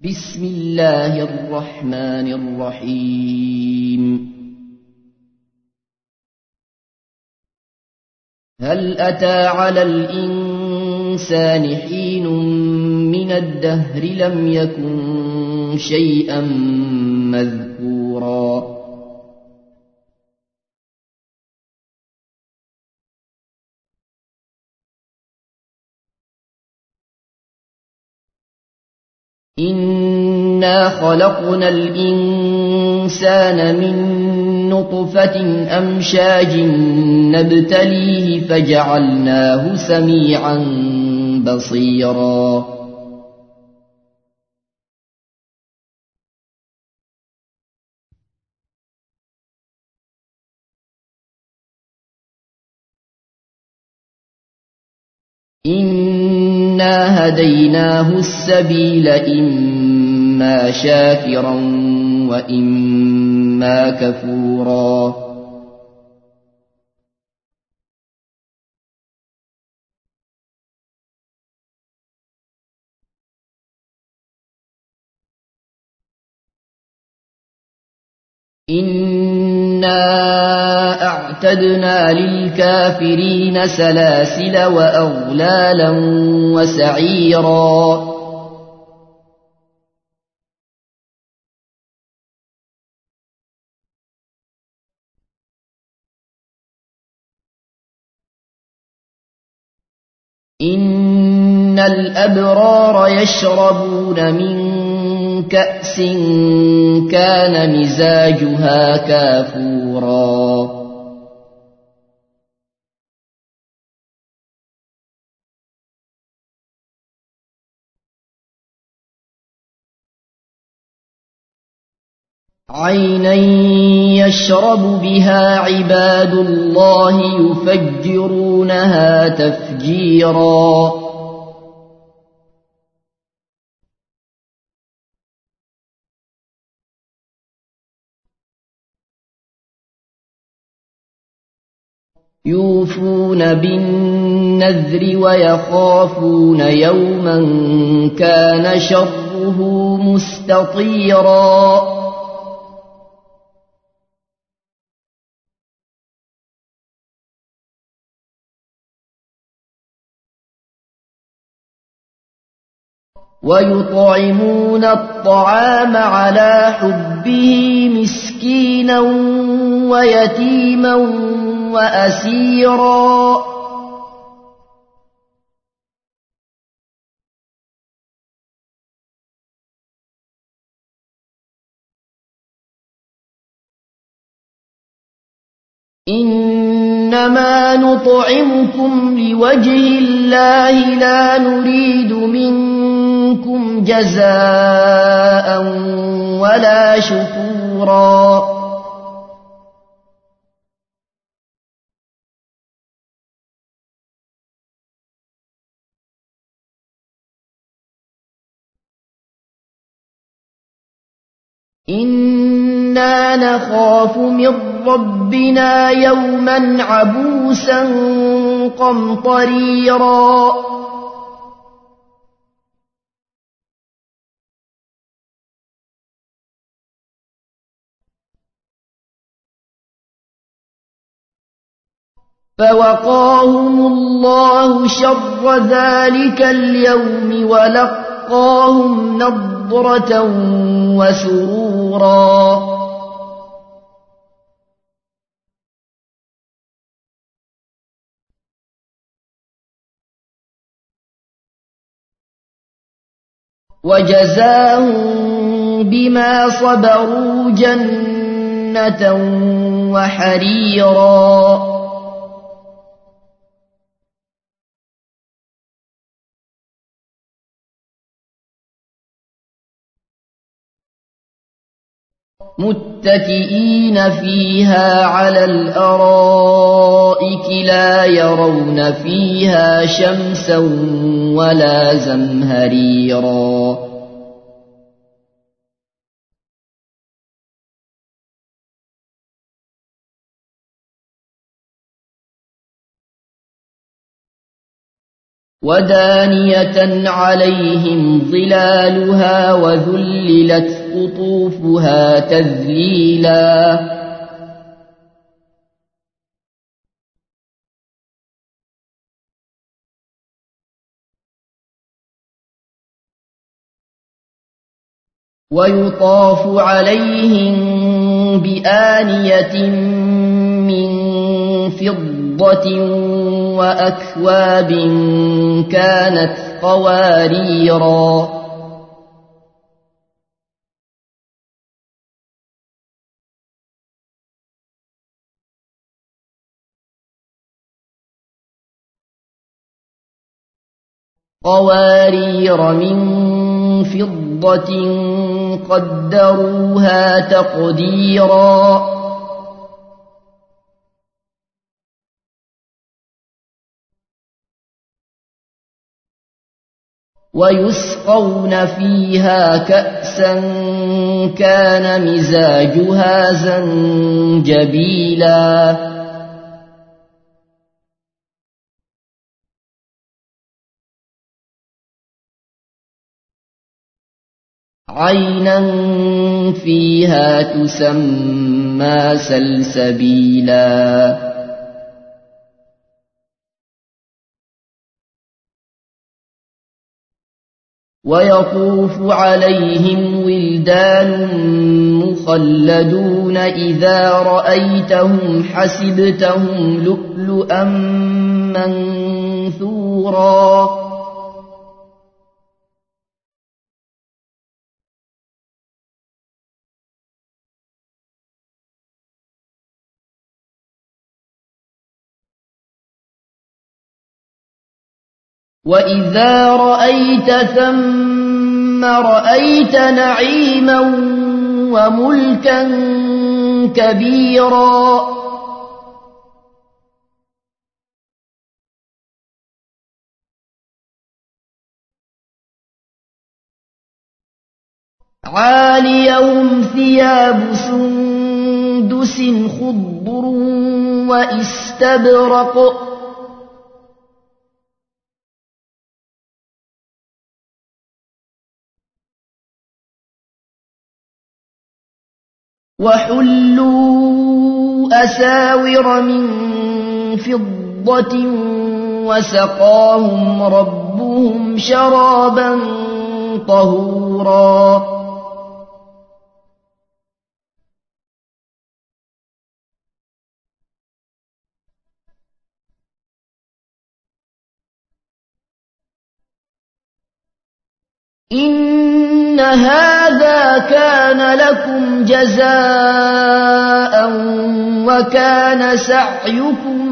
بسم الله الرحمن الرحيم. هل أتى على الإنسان حين من الدهر لم يكن شيئا مذكورا إنا خلقنا الإنسان من نطفة أمشاج نبتليه فجعلناه سميعا بصيرا إنا هديناه السبيل إما شاكرا وإما كفورا إنا أعتدنا للكافرين سلاسل وأغلالا وسعيرا إن الأبرار يشربون من كأس كان مزاجها كافورا عينا يشرب بها عباد الله يفجرونها تفجيرا يوفون بالنذر ويخافون يوما كان شره مستطيرا ويطعمون الطعام على حبه مسكينا ويتيما وأسيرا إنما نطعمكم لوجه الله لا نريد منكم جزاء ولا شكورا إنا نخاف من ربنا يوما عبوسا قمطريرا فوقاهم الله شر ذلك اليوم ولقاهم نضرة وسرورا وجزاهم بما صبروا جنة وحريرا متكئين فيها على الأرائك لا يرون فيها شمسا ولا زمهريرا ودانية عليهم ظلالها وذللت قطوفها تذليلا ويطاف عليهم بآنية من فضة وأكواب كانت قواريرا من فضة قدروها تقديرا ويسقون فيها كأسا كان مزاجها زنجبيلا عينا فيها تسمى سلسبيلا ويطوف عليهم ولدان مخلدون إذا رأيتهم حسبتهم لؤلؤا منثورا وإذا رأيت ثم رأيت نعيما وملكا كبيرا عاليهم ثياب سندس خضر وإستبرق وحلوا أساور من فضة وسقاهم ربهم شرابا طهورا إن هذا كان لكم جزاء وكان سعيكم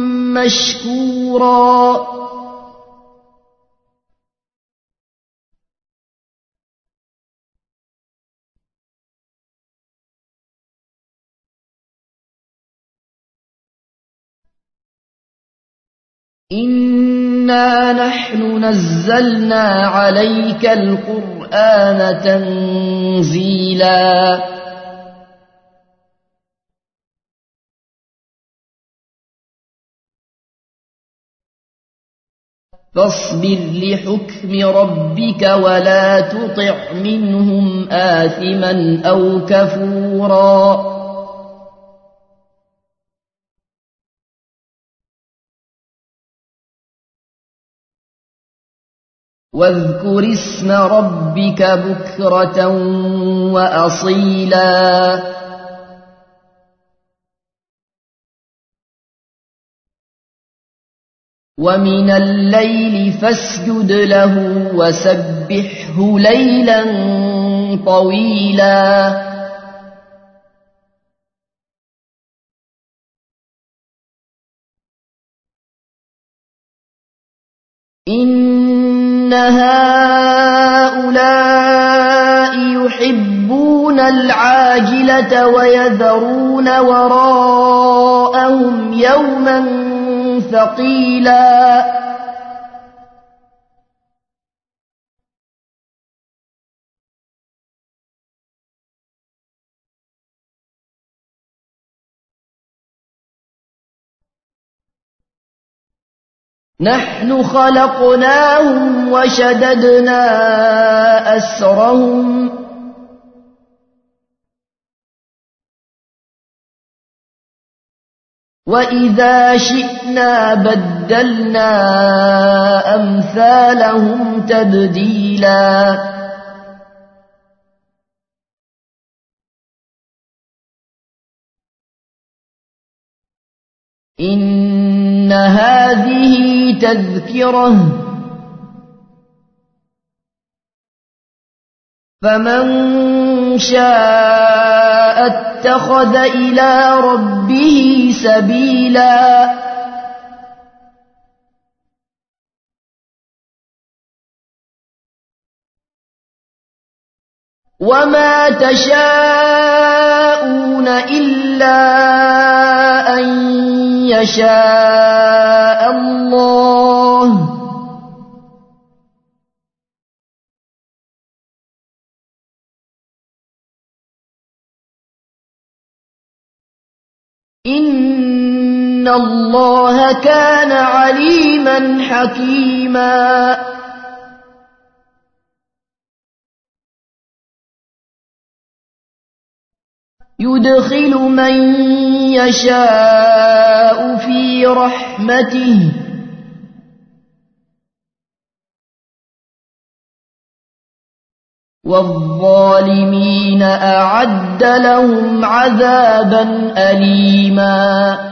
مشكورا إنا نحن نزلنا عليك القرآن تنزيلا فاصبر لحكم ربك ولا تطع منهم آثما أو كفورا واذكر اسم ربك بكرة وأصيلا ومن الليل فاسجد له وسبحه ليلا طويلا إن هؤلاء يحبون العاجلة ويذرون وراءهم يوما ثقيلا نحن خلقناهم وشددنا أسرهم وإذا شئنا بدلنا أمثالهم تبديلا إن هذه تذكرة فمن شاء اتخذ إلى ربه سبيلا وما تشاءون إلا أن يشاء الله إن الله كان عليما حكيما يدخل من يشاء في رحمته والظالمين أعد لهم عذابا أليما